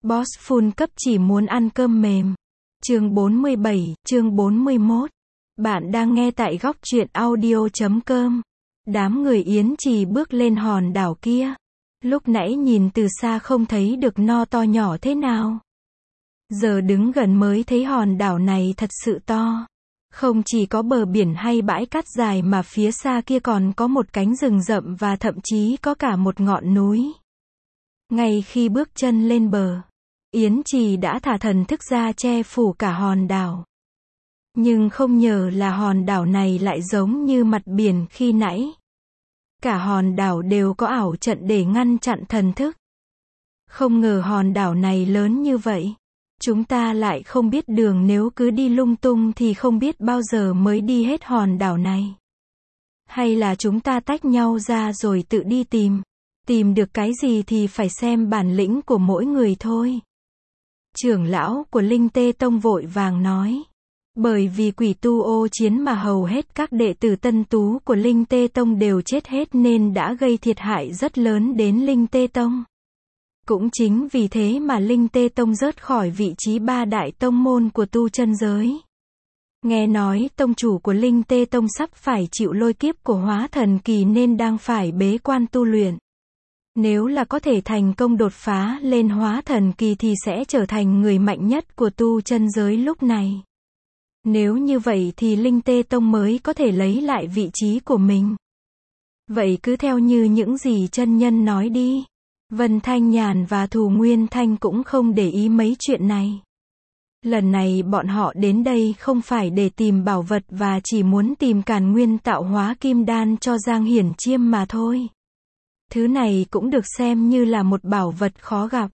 Boss full cấp chỉ muốn ăn cơm mềm. Chương 47, chương 41. Bạn đang nghe tại góc truyện audio.com. Đám người Yến Trì bước lên hòn đảo kia. Lúc nãy nhìn từ xa không thấy được no to nhỏ thế nào. Giờ đứng gần mới thấy hòn đảo này thật sự to. Không chỉ có bờ biển hay bãi cát dài mà phía xa kia còn có một cánh rừng rậm và thậm chí có cả một ngọn núi. Ngay khi bước chân lên bờ, Yến Trì đã thả thần thức ra che phủ cả hòn đảo. Nhưng không ngờ là hòn đảo này lại giống như mặt biển khi nãy. Cả hòn đảo đều có ảo trận để ngăn chặn thần thức. Không ngờ hòn đảo này lớn như vậy. Chúng ta lại không biết đường, nếu cứ đi lung tung thì không biết bao giờ mới đi hết hòn đảo này. Hay là chúng ta tách nhau ra rồi tự đi tìm. Tìm được cái gì thì phải xem bản lĩnh của mỗi người thôi. Trưởng lão của Linh Tê Tông vội vàng nói. Bởi vì quỷ tu ô chiến mà hầu hết các đệ tử tân tú của Linh Tê Tông đều chết hết nên đã gây thiệt hại rất lớn đến Linh Tê Tông. Cũng chính vì thế mà Linh Tê Tông rớt khỏi vị trí ba đại tông môn của tu chân giới. Nghe nói tông chủ của Linh Tê Tông sắp phải chịu lôi kiếp của hóa thần kỳ nên đang phải bế quan tu luyện. Nếu là có thể thành công đột phá lên hóa thần kỳ thì sẽ trở thành người mạnh nhất của tu chân giới lúc này. Nếu như vậy thì Linh Tê Tông mới có thể lấy lại vị trí của mình. Vậy cứ theo như những gì chân nhân nói đi. Vân Thanh Nhàn và Thù Nguyên Thanh cũng không để ý mấy chuyện này. Lần này bọn họ đến đây không phải để tìm bảo vật và chỉ muốn tìm càn nguyên tạo hóa kim đan cho Giang Hiển Chiêm mà thôi. Thứ này cũng được xem như là một bảo vật khó gặp.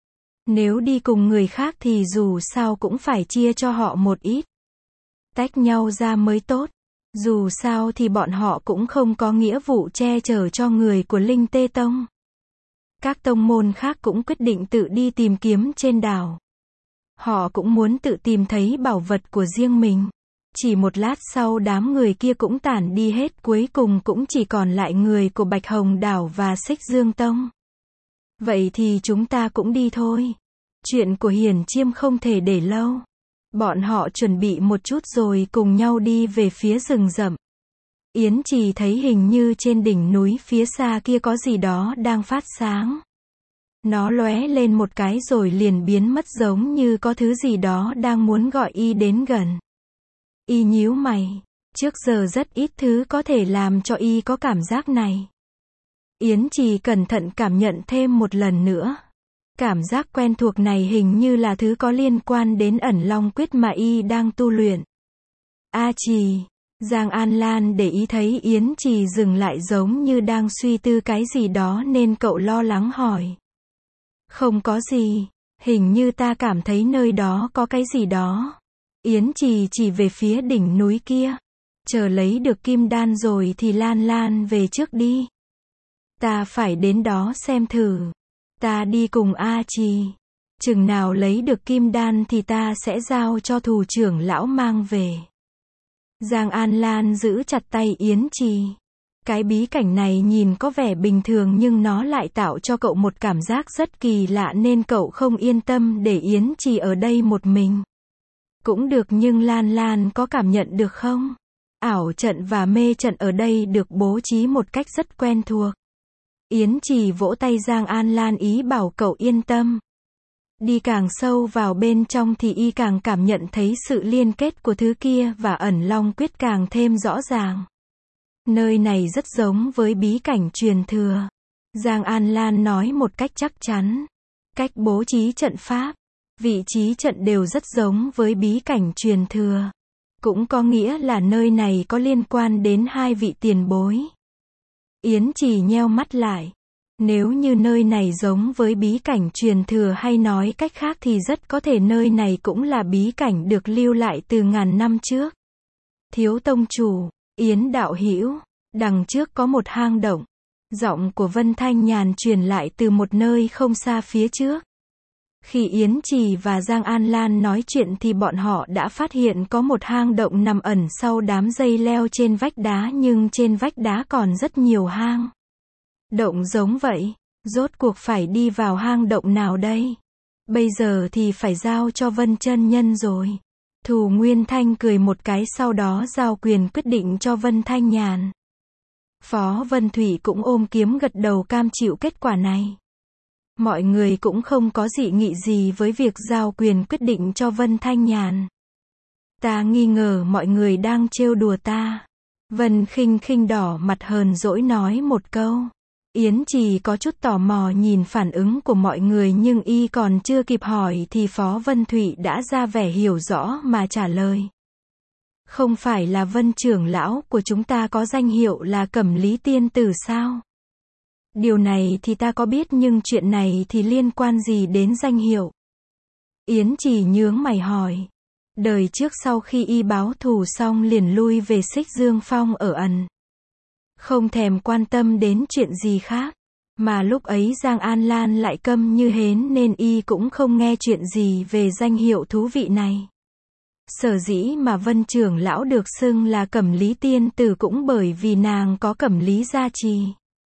Nếu đi cùng người khác thì dù sao cũng phải chia cho họ một ít. Tách nhau ra mới tốt. Dù sao thì bọn họ cũng không có nghĩa vụ che chở cho người của Linh Tê Tông. Các tông môn khác cũng quyết định tự đi tìm kiếm trên đảo. Họ cũng muốn tự tìm thấy bảo vật của riêng mình. Chỉ một lát sau đám người kia cũng tản đi hết, cuối cùng cũng chỉ còn lại người của Bạch Hồng Đảo và Xích Dương Tông. Vậy thì chúng ta cũng đi thôi. Chuyện của Hiển Chiêm không thể để lâu. Bọn họ chuẩn bị một chút rồi cùng nhau đi về phía rừng rậm. Yến Trì thấy hình như trên đỉnh núi phía xa kia có gì đó đang phát sáng. Nó lóe lên một cái rồi liền biến mất, giống như có thứ gì đó đang muốn gọi y đến gần. Y nhíu mày. Trước giờ rất ít thứ có thể làm cho y có cảm giác này. Yến Trì cẩn thận cảm nhận thêm một lần nữa. Cảm giác quen thuộc này hình như là thứ có liên quan đến ẩn long quyết mà y đang tu luyện. A Trì. Giang An Lan để ý thấy Yến Trì dừng lại giống như đang suy tư cái gì đó nên cậu lo lắng hỏi. Không có gì, hình như ta cảm thấy nơi đó có cái gì đó. Yến Trì chỉ về phía đỉnh núi kia. Chờ lấy được kim đan rồi thì Lan Lan về trước đi. Ta phải đến đó xem thử. Ta đi cùng A Trì. Chừng nào lấy được kim đan thì ta sẽ giao cho Thù trưởng lão mang về. Giang An Lan giữ chặt tay Yến Trì. Cái bí cảnh này nhìn có vẻ bình thường nhưng nó lại tạo cho cậu một cảm giác rất kỳ lạ nên cậu không yên tâm để Yến Trì ở đây một mình. Cũng được, nhưng Lan Lan có cảm nhận được không? Ảo trận và mê trận ở đây được bố trí một cách rất quen thuộc. Yến Trì vỗ tay Giang An Lan ý bảo cậu yên tâm. Đi càng sâu vào bên trong thì y càng cảm nhận thấy sự liên kết của thứ kia và ẩn long quyết càng thêm rõ ràng. Nơi này rất giống với bí cảnh truyền thừa. Giang An Lan nói một cách chắc chắn. Cách bố trí trận pháp, vị trí trận đều rất giống với bí cảnh truyền thừa. Cũng có nghĩa là nơi này có liên quan đến hai vị tiền bối. Yến Trì nheo mắt lại. Nếu như nơi này giống với bí cảnh truyền thừa, hay nói cách khác thì rất có thể nơi này cũng là bí cảnh được lưu lại từ ngàn năm trước. Thiếu tông chủ, Yến đạo hữu, đằng trước có một hang động. Giọng của Vân Thanh Nhàn truyền lại từ một nơi không xa phía trước. Khi Yến Trì và Giang An Lan nói chuyện thì bọn họ đã phát hiện có một hang động nằm ẩn sau đám dây leo trên vách đá, nhưng trên vách đá còn rất nhiều hang động giống vậy. Rốt cuộc phải đi vào hang động nào đây? Bây giờ thì phải giao cho Vân chân nhân rồi. Thù Nguyên Thanh cười một cái sau đó giao quyền quyết định cho Vân Thanh Nhàn. Phó Vân Thủy cũng ôm kiếm gật đầu cam chịu kết quả này. Mọi người cũng không có dị nghị gì với việc giao quyền quyết định cho Vân Thanh Nhàn. Ta nghi ngờ mọi người đang trêu đùa ta. Vân Khinh Khinh đỏ mặt hờn dỗi nói một câu. Yến Trì có chút tò mò nhìn phản ứng của mọi người nhưng y còn chưa kịp hỏi thì Phó Vân Thụy đã ra vẻ hiểu rõ mà trả lời. Không phải là Vân trưởng lão của chúng ta có danh hiệu là Cẩm Lý Tiên Tử sao? Điều này thì ta có biết nhưng chuyện này thì liên quan gì đến danh hiệu? Yến Trì nhướng mày hỏi. Đời trước sau khi y báo thù xong liền lui về Xích Dương Phong ở ẩn. Không thèm quan tâm đến chuyện gì khác. Mà lúc ấy Giang An Lan lại câm như hến nên y cũng không nghe chuyện gì về danh hiệu thú vị này. Sở dĩ mà Vân trưởng lão được xưng là Cẩm Lý Tiên Tử cũng bởi vì nàng có Cẩm Lý gia trì.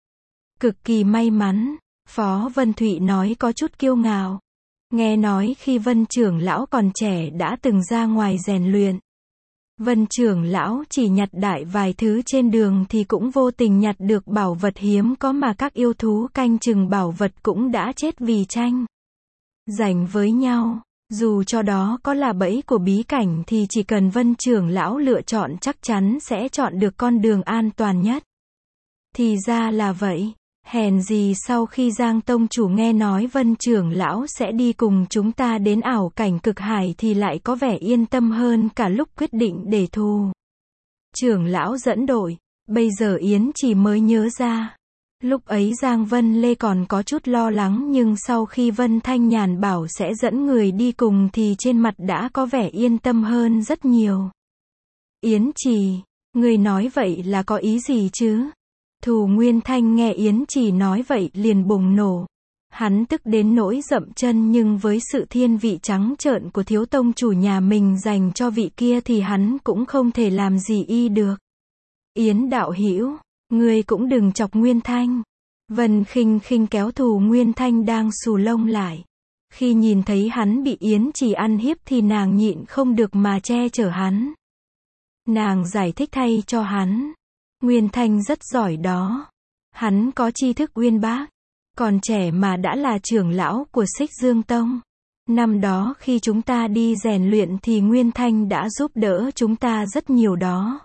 Cực kỳ may mắn, Phó Vân Thụy nói có chút kiêu ngạo. Nghe nói khi Vân trưởng lão còn trẻ đã từng ra ngoài rèn luyện. Vân trưởng lão chỉ nhặt đại vài thứ trên đường thì cũng vô tình nhặt được bảo vật hiếm có mà các yêu thú canh chừng bảo vật cũng đã chết vì tranh giành với nhau. Dù cho đó có là bẫy của bí cảnh thì chỉ cần Vân trưởng lão lựa chọn chắc chắn sẽ chọn được con đường an toàn nhất. Thì ra là vậy. Hèn gì sau khi Giang tông chủ nghe nói Vân trưởng lão sẽ đi cùng chúng ta đến ảo cảnh cực hải thì lại có vẻ yên tâm hơn cả lúc quyết định để thù trưởng lão dẫn đội. Bây giờ Yến chỉ mới nhớ ra. Lúc ấy Giang Vân Lê còn có chút lo lắng nhưng sau khi Vân Thanh Nhàn bảo sẽ dẫn người đi cùng thì trên mặt đã có vẻ yên tâm hơn rất nhiều. Yến Trì, người nói vậy là có ý gì chứ? Thù Nguyên Thanh nghe Yến Trì nói vậy liền bùng nổ. Hắn tức đến nỗi dậm chân nhưng với sự thiên vị trắng trợn của thiếu tông chủ nhà mình dành cho vị kia thì hắn cũng không thể làm gì y được. Yến đạo hữu, ngươi cũng đừng chọc Nguyên Thanh. Vân Khinh Khinh kéo Thù Nguyên Thanh đang xù lông lại. Khi nhìn thấy hắn bị Yến Trì ăn hiếp thì nàng nhịn không được mà che chở hắn. Nàng giải thích thay cho hắn. Nguyên Thanh rất giỏi đó. Hắn có tri thức uyên bác. Còn trẻ mà đã là trưởng lão của Xích Dương Tông. Năm đó khi chúng ta đi rèn luyện thì Nguyên Thanh đã giúp đỡ chúng ta rất nhiều đó.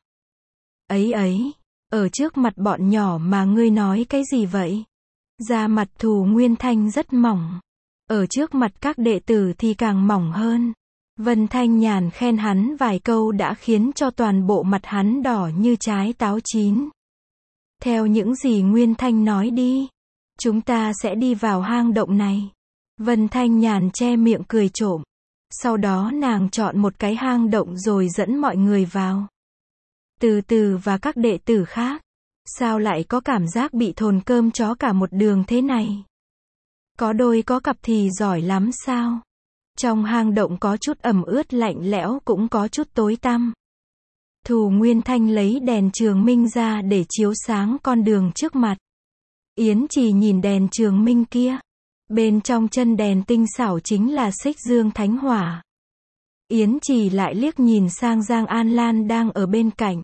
Ấy, ở trước mặt bọn nhỏ mà ngươi nói cái gì vậy? Da mặt Thù Nguyên Thanh rất mỏng. Ở trước mặt các đệ tử thì càng mỏng hơn. Vân Thanh Nhàn khen hắn vài câu đã khiến cho toàn bộ mặt hắn đỏ như trái táo chín. Theo những gì Nguyên Thanh nói đi. Chúng ta sẽ đi vào hang động này. Vân Thanh Nhàn che miệng cười trộm. Sau đó nàng chọn một cái hang động rồi dẫn mọi người vào. Từ từ và các đệ tử khác. Sao lại có cảm giác bị thồn cơm chó cả một đường thế này? Có đôi có cặp thì giỏi lắm sao? Trong hang động có chút ẩm ướt lạnh lẽo cũng có chút tối tăm. Thù Nguyên Thanh lấy đèn trường minh ra để chiếu sáng con đường trước mặt. Yến Trì nhìn đèn trường minh kia. Bên trong chân đèn tinh xảo chính là Xích Dương Thánh Hỏa. Yến Trì lại liếc nhìn sang Giang An Lan đang ở bên cạnh.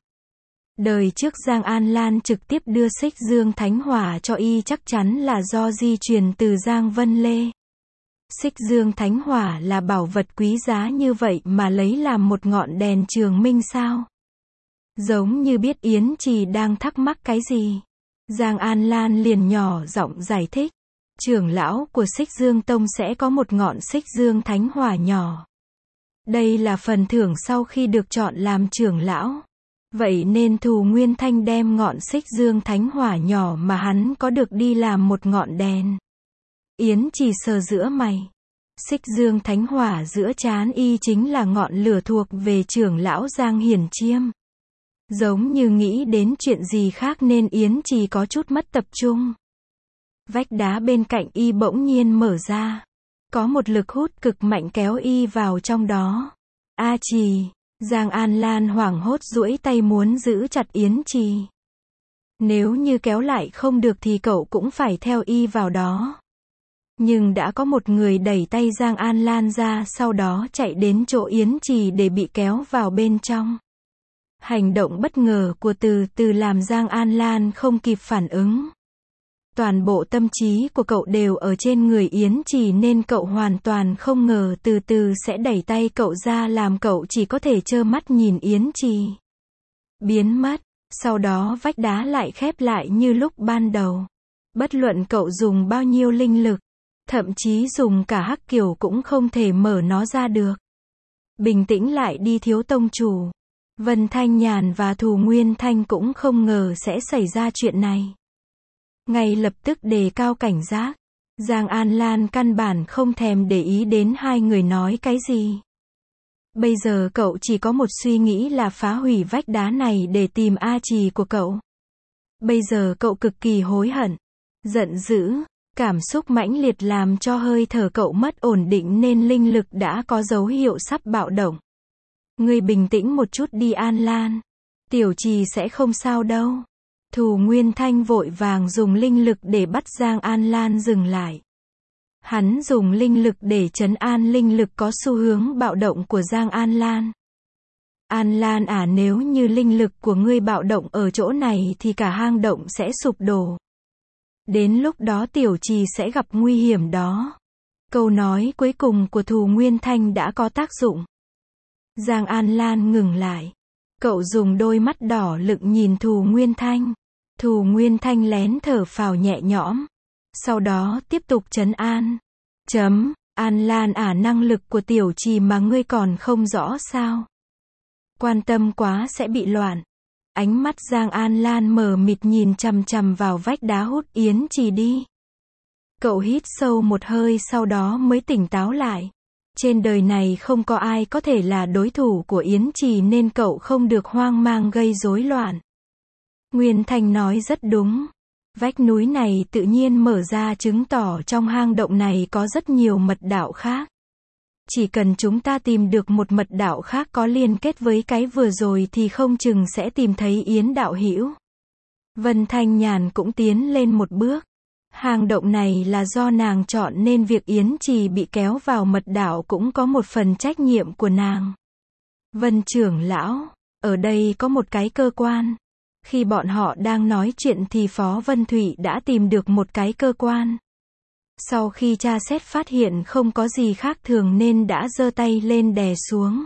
Đời trước Giang An Lan trực tiếp đưa Xích Dương Thánh Hỏa cho y chắc chắn là do di truyền từ Giang Vân Lê. Xích Dương Thánh Hỏa là bảo vật quý giá như vậy mà lấy làm một ngọn đèn trường minh sao? Giống như biết Yến Trì đang thắc mắc cái gì. Giang An Lan liền nhỏ giọng giải thích. Trưởng lão của Xích Dương Tông sẽ có một ngọn Xích Dương Thánh Hỏa nhỏ. Đây là phần thưởng sau khi được chọn làm trưởng lão. Vậy nên Thù Nguyên Thanh đem ngọn Xích Dương Thánh Hỏa nhỏ mà hắn có được đi làm một ngọn đèn. Yến Trì sờ giữa mày. Xích Dương Thánh Hỏa giữa trán y chính là ngọn lửa thuộc về trưởng lão Giang Hiển Chiêm. Giống như nghĩ đến chuyện gì khác nên Yến Trì có chút mất tập trung. Vách đá bên cạnh y bỗng nhiên mở ra. Có một lực hút cực mạnh kéo y vào trong đó. A Trì, Giang An Lan hoảng hốt duỗi tay muốn giữ chặt Yến Trì. Nếu như kéo lại không được thì cậu cũng phải theo y vào đó. Nhưng đã có một người đẩy tay Giang An Lan ra, sau đó chạy đến chỗ Yến Trì để bị kéo vào bên trong. Hành động bất ngờ của Từ Từ làm Giang An Lan không kịp phản ứng. Toàn bộ tâm trí của cậu đều ở trên người Yến Trì nên cậu hoàn toàn không ngờ Từ Từ sẽ đẩy tay cậu ra, làm cậu chỉ có thể trơ mắt nhìn Yến Trì biến mất. Sau đó vách đá lại khép lại như lúc ban đầu. Bất luận cậu dùng bao nhiêu linh lực, thậm chí dùng cả hắc kiều cũng không thể mở nó ra được. Bình tĩnh lại đi thiếu tông chủ. Vân Thanh Nhàn và Thù Nguyên Thanh cũng không ngờ sẽ xảy ra chuyện này. Ngay lập tức đề cao cảnh giác. Giang An Lan căn bản không thèm để ý đến hai người nói cái gì. Bây giờ cậu chỉ có một suy nghĩ là phá hủy vách đá này để tìm A Trì của cậu. Bây giờ cậu cực kỳ hối hận, giận dữ, cảm xúc mãnh liệt làm cho hơi thở cậu mất ổn định nên linh lực đã có dấu hiệu sắp bạo động. Ngươi bình tĩnh một chút đi An Lan. Tiểu Trì sẽ không sao đâu. Thù Nguyên Thanh vội vàng dùng linh lực để bắt Giang An Lan dừng lại. Hắn dùng linh lực để trấn an linh lực có xu hướng bạo động của Giang An Lan. An Lan à, nếu như linh lực của ngươi bạo động ở chỗ này thì cả hang động sẽ sụp đổ. Đến lúc đó Tiểu Trì sẽ gặp nguy hiểm đó. Câu nói cuối cùng của Thù Nguyên Thanh đã có tác dụng. Giang An Lan ngừng lại. Cậu dùng đôi mắt đỏ lựng nhìn Thù Nguyên Thanh. Thù Nguyên Thanh lén thở phào nhẹ nhõm. Sau đó tiếp tục trấn an. An Lan à, năng lực của Tiểu Trì mà ngươi còn không rõ sao? Quan tâm quá sẽ bị loạn. Ánh mắt Giang An Lan mờ mịt nhìn chằm chằm vào vách đá. Hút Yến Trì đi. Cậu hít sâu một hơi sau đó mới tỉnh táo lại. Trên đời này không có ai có thể là đối thủ của Yến Trì nên cậu không được hoang mang gây rối loạn. Nguyên Thanh nói rất đúng. Vách núi này tự nhiên mở ra chứng tỏ trong hang động này có rất nhiều mật đạo khác. Chỉ cần chúng ta tìm được một mật đạo khác có liên kết với cái vừa rồi thì không chừng sẽ tìm thấy Yến đạo hữu. Vân Thanh Nhàn cũng tiến lên một bước. Hang động này là do nàng chọn nên việc Yến Trì bị kéo vào mật đạo cũng có một phần trách nhiệm của nàng. Vân trưởng lão, ở đây có một cái cơ quan. Khi bọn họ đang nói chuyện thì Phó Vân Thụy đã tìm được một cái cơ quan. Sau khi tra xét phát hiện không có gì khác thường nên đã giơ tay lên đè xuống.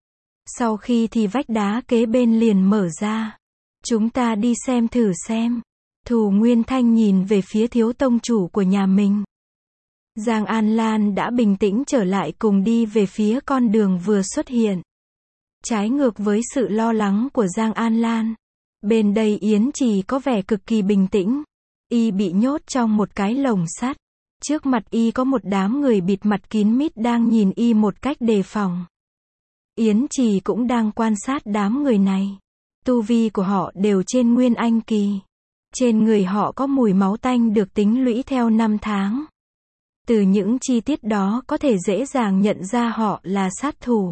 Sau khi thì vách đá kế bên liền mở ra. Chúng ta đi xem thử xem. Thù Nguyên Thanh nhìn về phía thiếu tông chủ của nhà mình. Giang An Lan đã bình tĩnh trở lại cùng đi về phía con đường vừa xuất hiện. Trái ngược với sự lo lắng của Giang An Lan. Bên đây Yến Trì có vẻ cực kỳ bình tĩnh. Y bị nhốt trong một cái lồng sắt. Trước mặt Y có một đám người bịt mặt kín mít đang nhìn Y một cách đề phòng. Yến Trì cũng đang quan sát đám người này. Tu vi của họ đều trên Nguyên Anh kỳ. Trên người họ có mùi máu tanh được tính lũy theo năm tháng. Từ những chi tiết đó có thể dễ dàng nhận ra họ là sát thủ.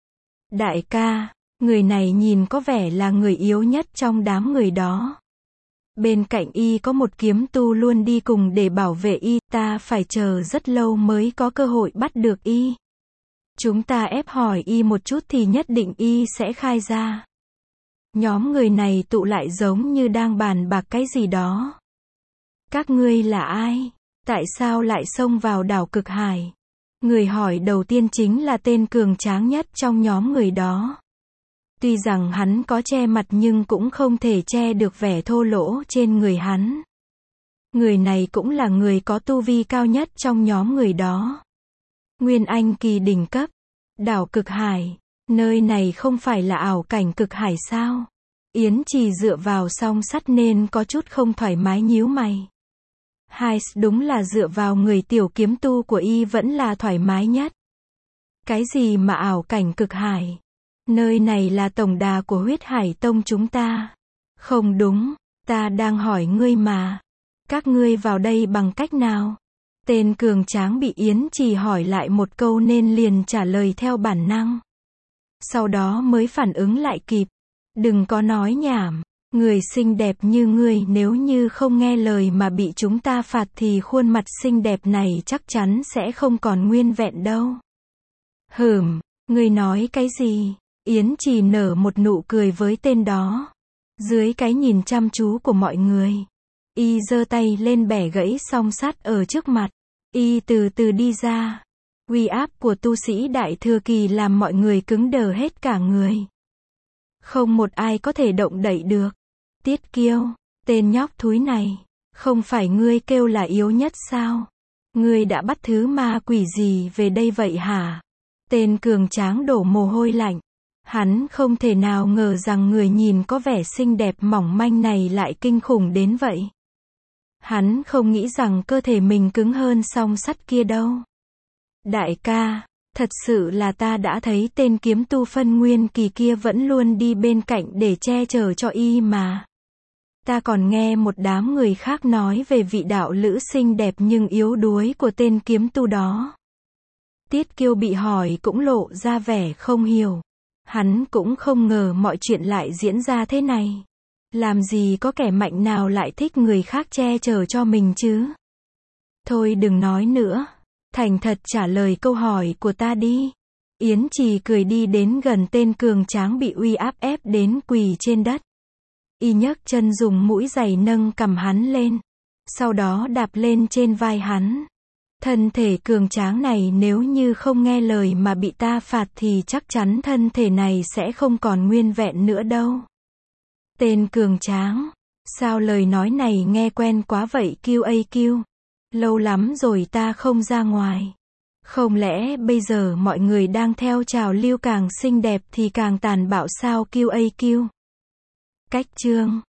Đại ca, người này nhìn có vẻ là người yếu nhất trong đám người đó. Bên cạnh Y có một kiếm tu luôn đi cùng để bảo vệ Y, ta phải chờ rất lâu mới có cơ hội bắt được Y. Chúng ta ép hỏi Y một chút thì nhất định Y sẽ khai ra. Nhóm người này tụ lại giống như đang bàn bạc cái gì đó. Các ngươi là ai? Tại sao lại xông vào đảo Cực Hải? Người hỏi đầu tiên chính là tên cường tráng nhất trong nhóm người đó. Tuy rằng hắn có che mặt nhưng cũng không thể che được vẻ thô lỗ trên người hắn. Người này cũng là người có tu vi cao nhất trong nhóm người đó. Nguyên Anh kỳ đỉnh cấp. Đảo Cực Hải. Nơi này không phải là ảo cảnh Cực Hải sao? Yến Trì dựa vào song sắt nên có chút không thoải mái nhíu mày. Hai, đúng là dựa vào người tiểu kiếm tu của Y vẫn là thoải mái nhất. Cái gì mà ảo cảnh Cực Hải? Nơi này là tổng đà của Huyết Hải Tông chúng ta. Không đúng, ta đang hỏi ngươi mà. Các ngươi vào đây bằng cách nào? Tên cường tráng bị Yến Trì hỏi lại một câu nên liền trả lời theo bản năng. Sau đó mới phản ứng lại kịp. Đừng có nói nhảm. Người xinh đẹp như ngươi nếu như không nghe lời mà bị chúng ta phạt thì khuôn mặt xinh đẹp này chắc chắn sẽ không còn nguyên vẹn đâu. Ngươi nói cái gì? Yến Trì nở một nụ cười với tên đó. Dưới cái nhìn chăm chú của mọi người, y giơ tay lên bẻ gãy song sắt ở trước mặt. Y từ từ đi ra. Uy áp của tu sĩ Đại Thừa Kỳ làm mọi người cứng đờ hết cả người. Không một ai có thể động đậy được. Tiết Kiêu, tên nhóc thúi này, không phải ngươi kêu là yếu nhất sao? Ngươi đã bắt thứ ma quỷ gì về đây vậy hả? Tên cường tráng đổ mồ hôi lạnh. Hắn không thể nào ngờ rằng người nhìn có vẻ xinh đẹp mỏng manh này lại kinh khủng đến vậy. Hắn không nghĩ rằng cơ thể mình cứng hơn song sắt kia đâu. Đại ca, thật sự là ta đã thấy tên kiếm tu phân nguyên kỳ kia vẫn luôn đi bên cạnh để che chở cho y mà. Ta còn nghe một đám người khác nói về vị đạo lữ xinh đẹp nhưng yếu đuối của tên kiếm tu đó. Tiết Kiêu bị hỏi cũng lộ ra vẻ không hiểu. Hắn cũng không ngờ mọi chuyện lại diễn ra thế này. Làm gì có kẻ mạnh nào lại thích người khác che chở cho mình chứ? Thôi đừng nói nữa. Thành thật trả lời câu hỏi của ta đi. Yến Trì cười đi đến gần tên cường tráng bị uy áp ép đến quỳ trên đất. Y nhấc chân dùng mũi giày nâng cằm hắn lên. Sau đó đạp lên trên vai hắn. Thân thể cường tráng này nếu như không nghe lời mà bị ta phạt thì chắc chắn thân thể này sẽ không còn nguyên vẹn nữa đâu. Tên cường tráng. Sao lời nói này nghe quen quá vậy QAQ? Lâu lắm rồi ta không ra ngoài. Không lẽ bây giờ mọi người đang theo trào lưu càng xinh đẹp thì càng tàn bạo sao QAQ? Cách chương